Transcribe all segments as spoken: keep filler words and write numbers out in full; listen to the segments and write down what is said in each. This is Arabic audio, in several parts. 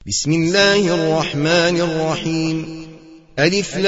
بسم الله الرحمن الرحيم. ألف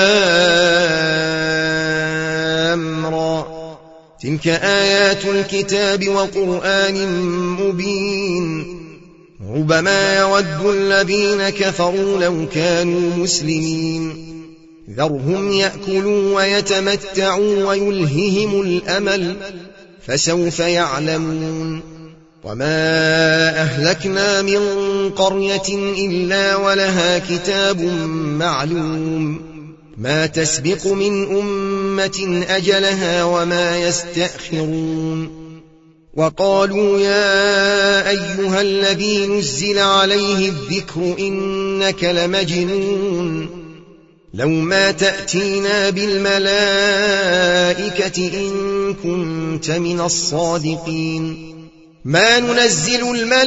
لام را. تلك آيات الكتاب وقرآن مبين. ربما يود الذين كفروا لو كانوا مسلمين. ذرهم يأكلوا ويتمتعوا ويلههم الأمل فسوف يعلمون. وما أهلكنا من قرية إلا ولها كتاب معلوم ما تسبق من أمة أجلها وما يستأخرون. وقالوا يا أيها الذي نزل عليه الذكر إنك لمجنون لو ما تأتينا بالملائكة إن كنت من الصادقين. ما ننزل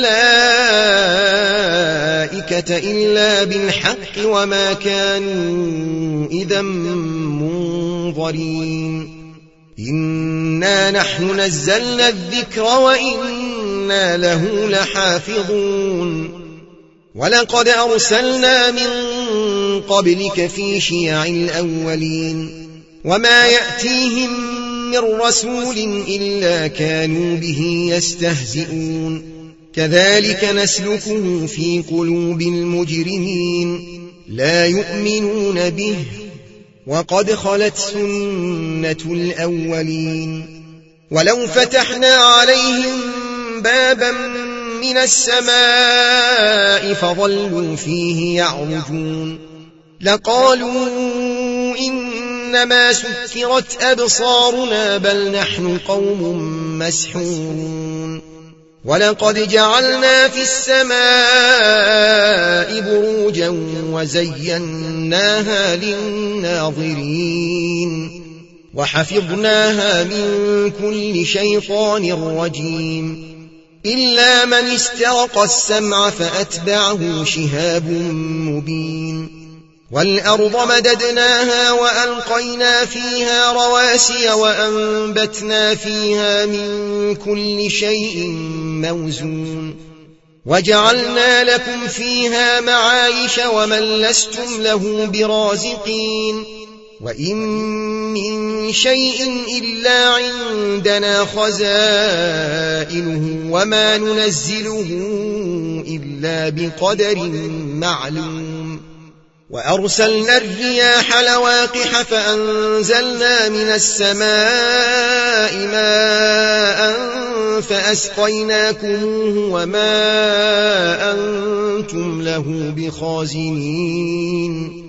الملائكة إلا بالحق وما كانوا إذا منظرين. إنا نحن نزلنا الذكر وإنا له لحافظون. ولقد أرسلنا من قبلك في شيع الأولين وما يأتيهم من رسول إلا كانوا به يستهزئون. كذلك نسلكه في قلوب المجرمين لا يؤمنون به وقد خلت سنة الأولين. ولو فتحنا عليهم بابا من السماء فظلوا فيه يعرجون لقالوا إنما سكرت أبصارنا بل نحن قوم مسحورون. ولقد جعلنا في السماء بروجا وزيناها للناظرين وحفظناها من كل شيطان رجيم إلا من استرق السمع فأتبعه شهاب مبين. والأرض مددناها وألقينا فيها رواسي وأنبتنا فيها من كل شيء موزون وجعلنا لكم فيها معايش ومن لستم له برازقين. وإن من شيء إلا عندنا خزائنه وما ننزله إلا بقدر معلوم. وأرسلنا الرياح لواقح فأنزلنا من السماء ماء فأسقيناكموه وما أنتم له بخازنين.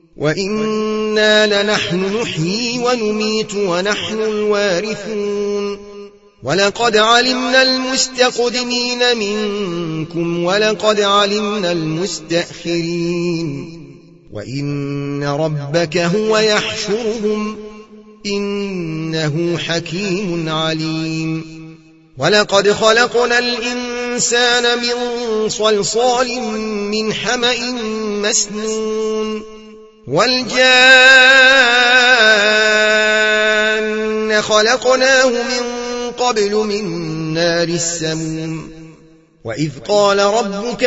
وإنا لنحن نحيي ونميت ونحن الوارثون. ولقد علمنا المستقدمين منكم ولقد علمنا المستأخرين. وإن ربك هو يحشرهم إنه حكيم عليم. ولقد خلقنا الإنسان من صلصال من حمأ مسنون والجان خلقناه من قبل من نار السموم. وإذ قال ربك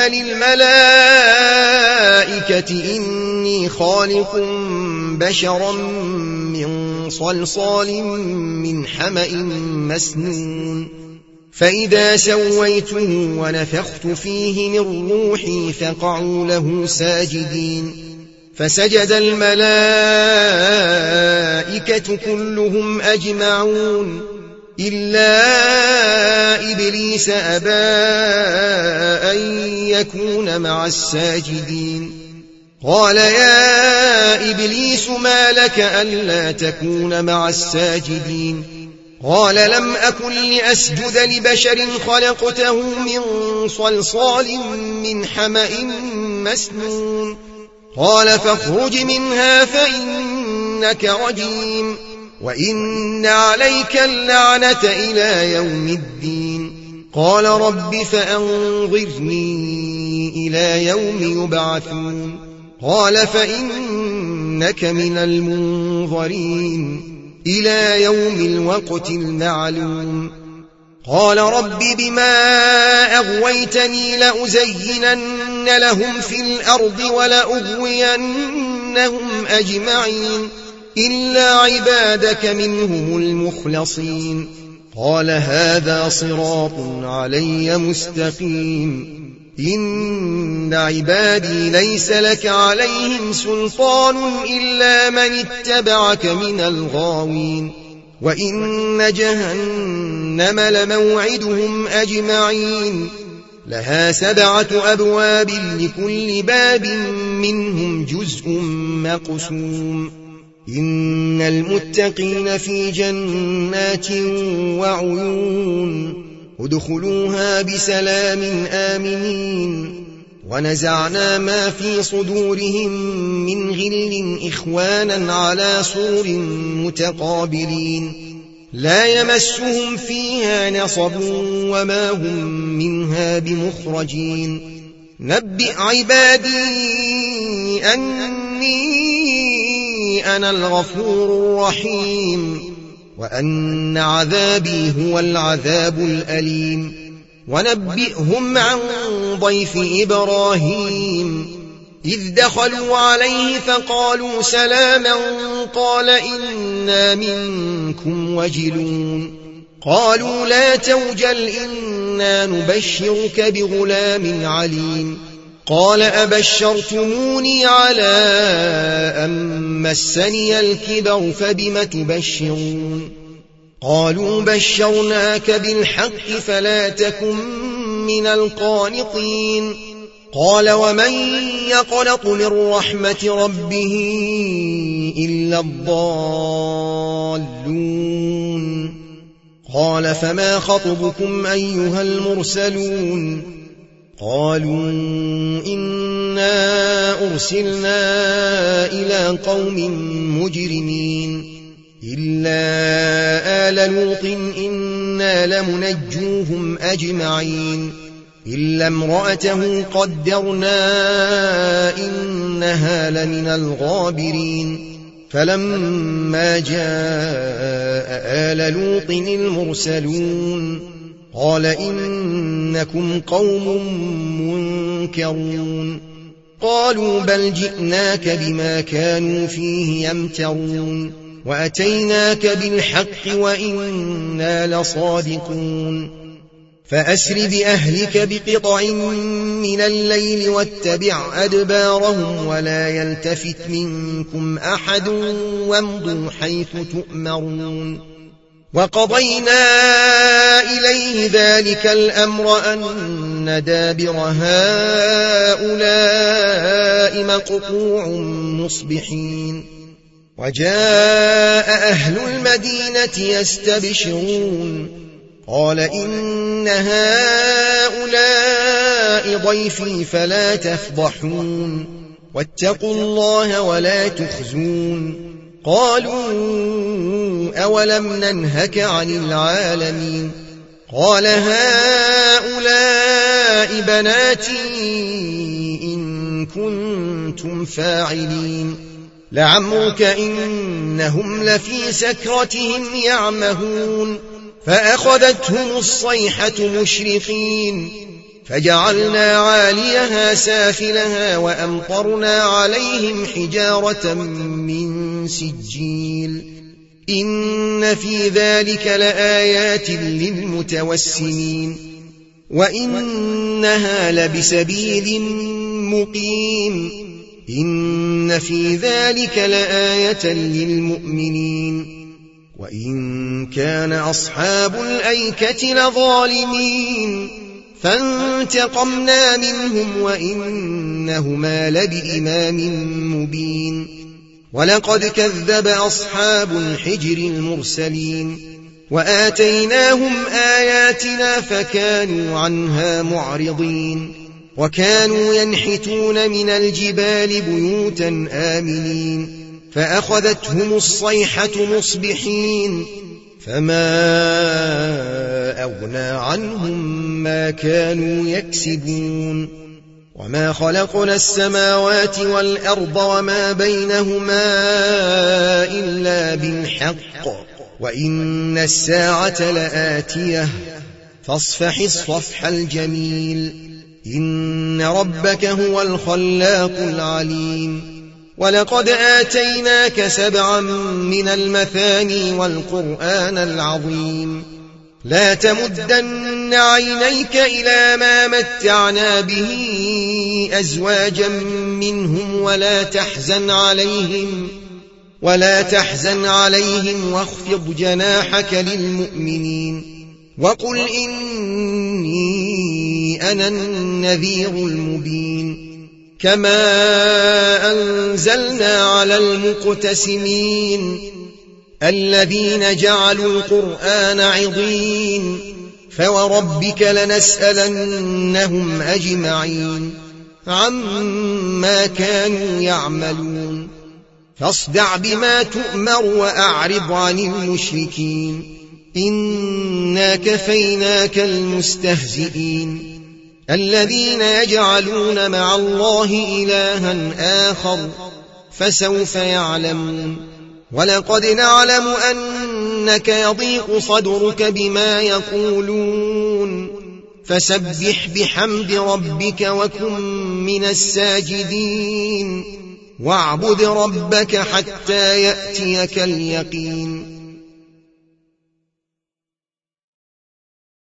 للملائكة إني خالق بشرا من صلصال من حمأ مسنون فإذا سويته ونفخت فيه من روحي فقعوا له ساجدين. فسجد الملائكة كلهم أجمعون إلا إبليس أبى أن يكون مع الساجدين. قال يا إبليس ما لك ألا تكون مع الساجدين؟ قال لم أكن لأسجد لبشر خلقته من صلصال من حمأ مسنون. قال فاخرج منها فإنك رجيم وإن عليك اللعنة إلى يوم الدين. قال رب فأنظرني إلى يوم يبعثون. قال فإنك من المنظرين إلى يوم الوقت المعلوم. قال رب بما أغويتني لأزينن لهم في الأرض ولأغوينهم أجمعين إلا عبادك منهم المخلصين قال هذا صراط علي مستقيم إن عبادي ليس لك عليهم سلطان إلا من اتبعك من الغاوين وإن جهنم لموعدهم أجمعين لها سبعة أبواب لكل باب منهم جزء مقسوم إن المتقين في جنات وعيون ادخلوها بسلام آمنين ونزعنا ما في صدورهم من غل إخوانا على سرر متقابلين لا يمسهم فيها نصب وما هم منها بمخرجين نبئ عبادي أني أنا الغفور الرحيم وأن عذابي هو العذاب الأليم ونبئهم عن ضيف إبراهيم إذ دخلوا عليه فقالوا سلاما قال إنا منكم وجلون قالوا لا توجل إنا نبشرك بغلام عليم قال أبشرتموني على أن مسني الكبر فبم تبشرون قالوا بشرناك بالحق فلا تكن من القانطين قال ومن يقنط من رحمة ربه إلا الضالون قال فما خطبكم أيها المرسلون قالوا إنا أرسلنا إلى قوم مجرمين إلا آل لوط إنا لمنجوهم أجمعين إلا امرأته قدرنا إنها لمن الغابرين فلما جاء آل لوط المرسلون قال إنكم قوم منكرون قالوا بل جئناك بما كانوا فيه يمترون وأتيناك بالحق وإنا لصادقون فأسر بأهلك بقطع من الليل واتبع أدبارهم ولا يلتفت منكم أحد وامضوا حيث تؤمرون وقضينا إليه ذلك الأمر أن دابر هؤلاء مقطوع مصبحين وجاء أهل المدينة يستبشرون قال إن هؤلاء ضيفي فلا تفضحون واتقوا الله ولا تخزون قالوا أولم ننهك عن العالمين قال هؤلاء بناتي إن كنتم فاعلين لعمرك إنهم لفي سكرتهم يعمهون فأخذتهم الصيحة مشرقين فجعلنا عاليها سافلها وأمطرنا عليهم حجارة من سجيل إن في ذلك لآيات للمتوسمين وإنها لبسبيل مقيم إن في ذلك لآية للمؤمنين وإن كان أصحاب الأيكة لظالمين فانتقمنا منهم وإنهما لبإمام مبين ولقد كذب أصحاب الحجر المرسلين وآتيناهم آياتنا فكانوا عنها معرضين وكانوا ينحتون من الجبال بيوتا آمنين فأخذتهم الصيحة مصبحين فما أغنى عنهم ما كانوا يكسبون وما خلقنا السماوات والأرض وما بينهما إلا بالحق وإن الساعة لآتية فاصفح الصفح الجميل إن ربك هو الخلاق العليم ولقد آتيناك سبعا من المثاني والقرآن العظيم لا تمدن عينيك إلى ما متعنا به أزواجا منهم ولا تحزن عليهم ولا تحزن عليهم واخفض جناحك للمؤمنين وقل إني أنا النذير المبين كما أنزلنا على المقتسمين الذين جعلوا القرآن عضين فوربك لنسألنهم أجمعين عما كانوا يعملون فاصدع بما تؤمر وأعرض عن المشركين إنا كفيناك المستهزئين الذين يجعلون مع الله إلها آخر فسوف يعلمون ولقد نعلم أنك يضيق صدرك بما يقولون فسبح بحمد ربك وكن من الساجدين واعبد ربك حتى يأتيك اليقين